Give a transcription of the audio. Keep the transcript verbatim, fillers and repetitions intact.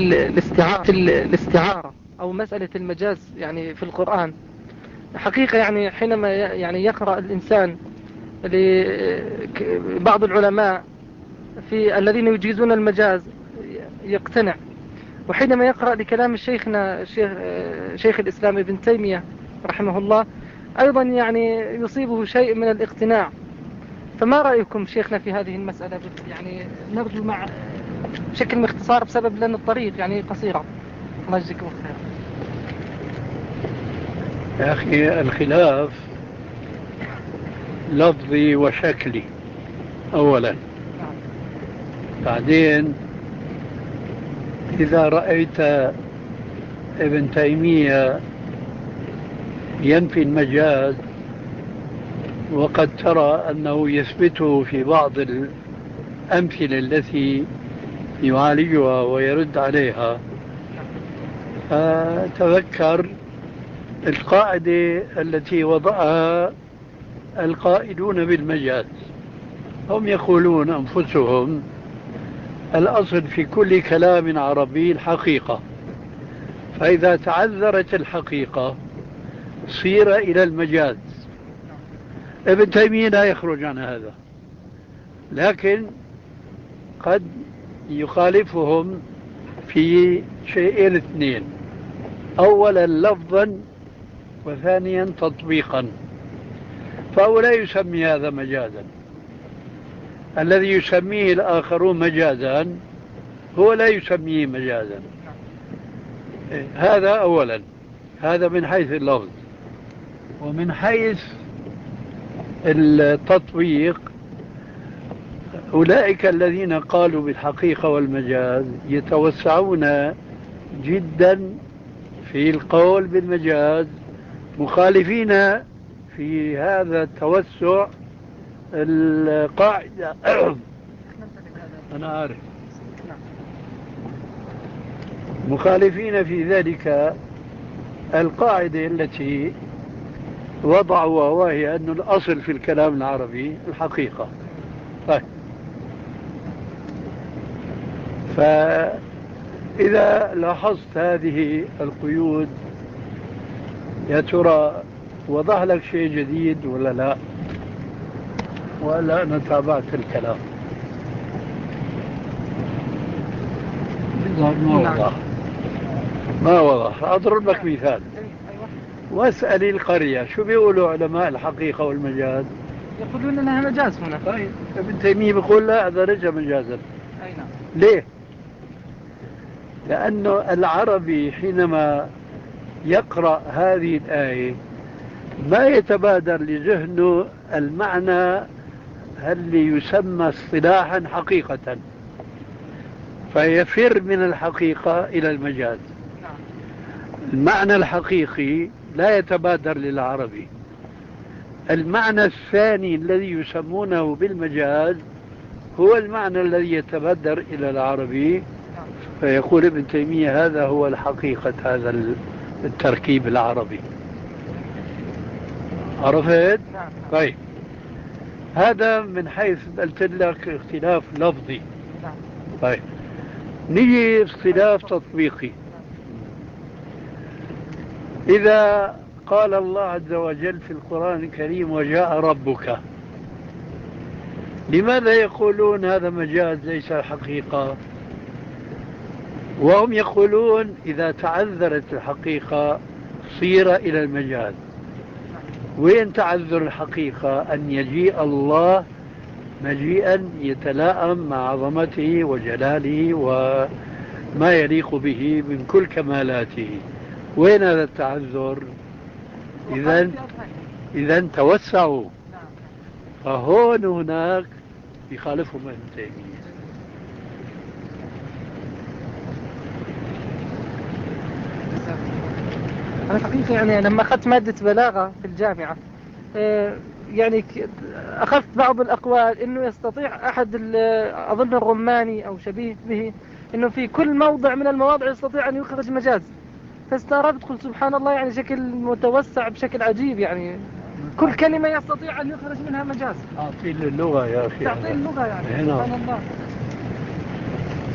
الاستعارة في الاستعارة أو مسألة المجاز يعني في القرآن حقيقة، يعني حينما يعني يقرأ الإنسان لبعض العلماء في الذين يجيزون المجاز يقتنع، وحينما يقرأ لكلام شيخنا شيخ, شيخ الإسلام ابن تيمية رحمه الله أيضا يعني يصيبه شيء من الاقتناع. فما رأيكم شيخنا في هذه المسألة؟ يعني نرجو مع بشكل باختصار بسبب لأن الطريق يعني قصيرة. الله يجزيكم خير. يا أخي الخلاف لفظي وشكلي أولا، بعدين إذا رأيت ابن تيمية ينفي المجاز وقد ترى أنه يثبته في بعض الأمثلة التي يعالجها ويرد عليها، فتذكر القاعدة التي وضعها القائلون بالمجاز. هم يقولون أنفسهم الأصل في كل كلام عربي الحقيقة، فإذا تعذرت الحقيقة صير إلى المجاز. ابن تيمية لا يخرج عن هذا، لكن قد يخالفهم في شيئين اثنين: أولا لفظا، وثانيا تطبيقا. فهو لا يسمي هذا مجازا، الذي يسميه الآخرون مجازا هو لا يسميه مجازا. هذا أولا، هذا من حيث اللفظ. ومن حيث التطبيق، أولئك الذين قالوا بالحقيقة والمجاز يتوسعون جدا في القول بالمجاز، مخالفين في هذا التوسع القاعدة. أنا عارف، مخالفين في ذلك القاعدة التي وضعوا، وهي أن الأصل في الكلام العربي الحقيقة. طيب، فإذا لاحظت هذه القيود يا ترى وضح لك شيء جديد ولا لا، ولا أنا تابعت الكلام؟ ما وضح ما وضح أضرب لك مثال. واسأل القرية شو بيقولوا علماء الحقيقة والمجاز؟ يقولون أنها مجاز هنا. طيب، ابن تيمية بيقول لا، هذا رجع مجازا. أي نعم. ليه؟ لأنه العربي حينما يقرأ هذه الآية ما يتبادر لذهنه المعنى اللي يسمى اصطلاحا حقيقة، فيفر من الحقيقة إلى المجاز. المعنى الحقيقي لا يتبادر للعربي. المعنى الثاني الذي يسمونه بالمجاز هو المعنى الذي يتبادر إلى العربي، فيقول ابن تيمية هذا هو الحقيقة، هذا التركيب العربي. عرفت؟ طيب، هذا من حيث قلت لك اختلاف لفظي. طيب، نيجي اختلاف تطبيقي. إذا قال الله عز وجل في القرآن الكريم وجاء ربك، لماذا يقولون هذا مجاز ليس حقيقة؟ وهم يقولون إذا تعذرت الحقيقة صير إلى المجاز. وين تعذر الحقيقة؟ أن يجيء الله مجيئا يتلائم مع عظمته وجلاله وما يليق به من كل كمالاته. وين هذا التعذر؟ إذن إذن توسعوا، فهون هناك يخالفهم ابن تيمية. أنا حقيقة يعني لما أخذت مادة بلاغة في الجامعة يعني أخذت بعض الأقوال إنه يستطيع أحد أظن الرماني أو شبيه به إنه في كل موضع من المواضع يستطيع أن يخرج مجاز. فاستغربت قلت سبحان الله، يعني شكل متوسع بشكل عجيب، يعني كل كلمة يستطيع أن يخرج منها مجاز. أعطي اللغة يا أخي، تعطي اللغة يعني سبحان الله.